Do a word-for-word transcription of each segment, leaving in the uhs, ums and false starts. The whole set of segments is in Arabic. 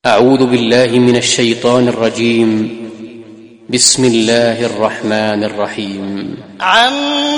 أعوذ بالله من الشيطان الرجيم. بسم الله الرحمن الرحيم. عم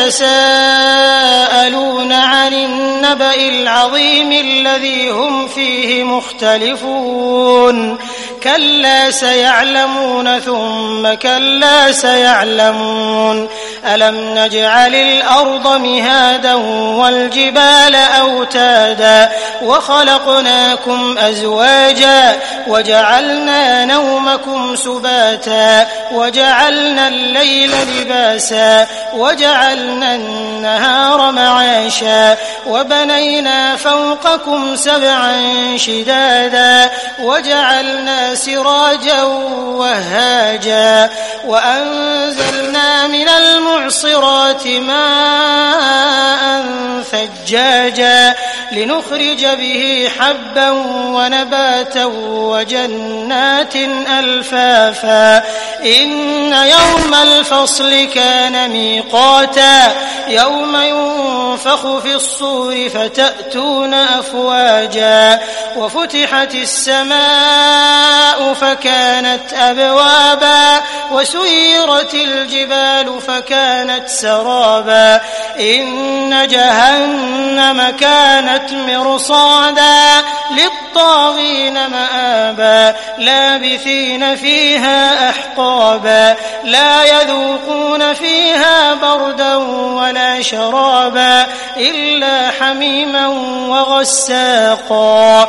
يتساءلون عن النبأ العظيم الذي هم فيه مختلفون كلا سيعلمون ثم كلا سيعلمون ألم نجعل الأرض مهادا والجبال أوتادا وخلقناكم أزواجا وجعلنا نومكم سباتا وجعلنا الليل لباسا وجعلنا النهار معاشا وبنينا فوقكم سبعا شدادا وجعلنا سراجا وهاجا وأنزلنا من المعصرات ماء ثجاجا لنخرج به حبا ونباتا وجنات ألفافا إن يوم الفصل كان ميقاتا يوم ينفخ في الصور فتأتون أفواجا وفتحت السماء فكانت أبوابا وسيرت الجبال فكانت سرابا إن جهنم كانت مرصادا للطاغين مآبا لابثين فيها أحقابا لا يذوقون فيها بردا ولا شرابا إلا حميما وغساقا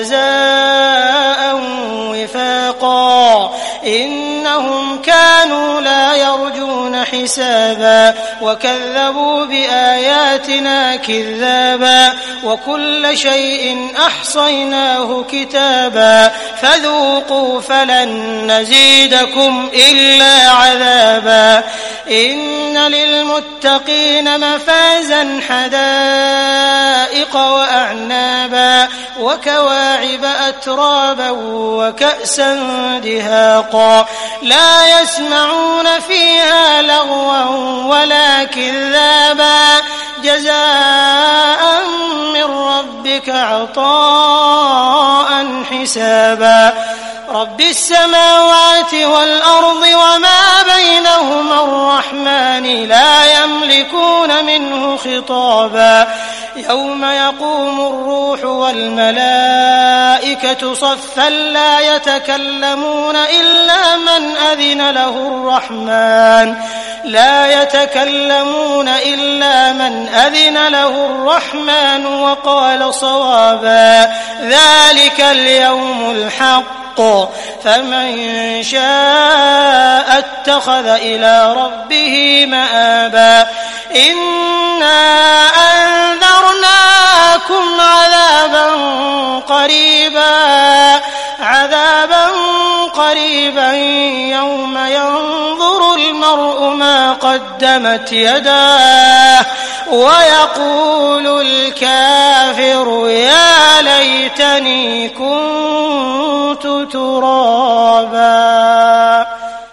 جزاء وفاقا إنهم كانوا لا يرجون حسابا وكذبوا بآياتنا كذابا وكل شيء أحصيناه كتابا فذوقوا فلن نزيدكم إلا عذابا إن للمتقين مفازا حدائق وأعنابا وكواعب أترابا وكأسا دهاقا لا يسمعون فيها لغوا ولا كذابا جزاء من ربك عطاء حسابا رب السماوات والأرض وما بينهما الرحمن لا يملكون منه خطابا يوم يقوم الروح والملائكة صفا لا يتكلمون إلا من أذن له الرحمن لا يتكلمون إلا من أذن له الرحمن وقال صوابا ذلك اليوم الحق فمن شاء اتخذ إلى ربه مآبا إنا أنذرناكم عذابا قريبا عذابا قريبا يوم ينظر المرء ما قدمت يداه ويقول الكافر يا ليتني كنت ترابا.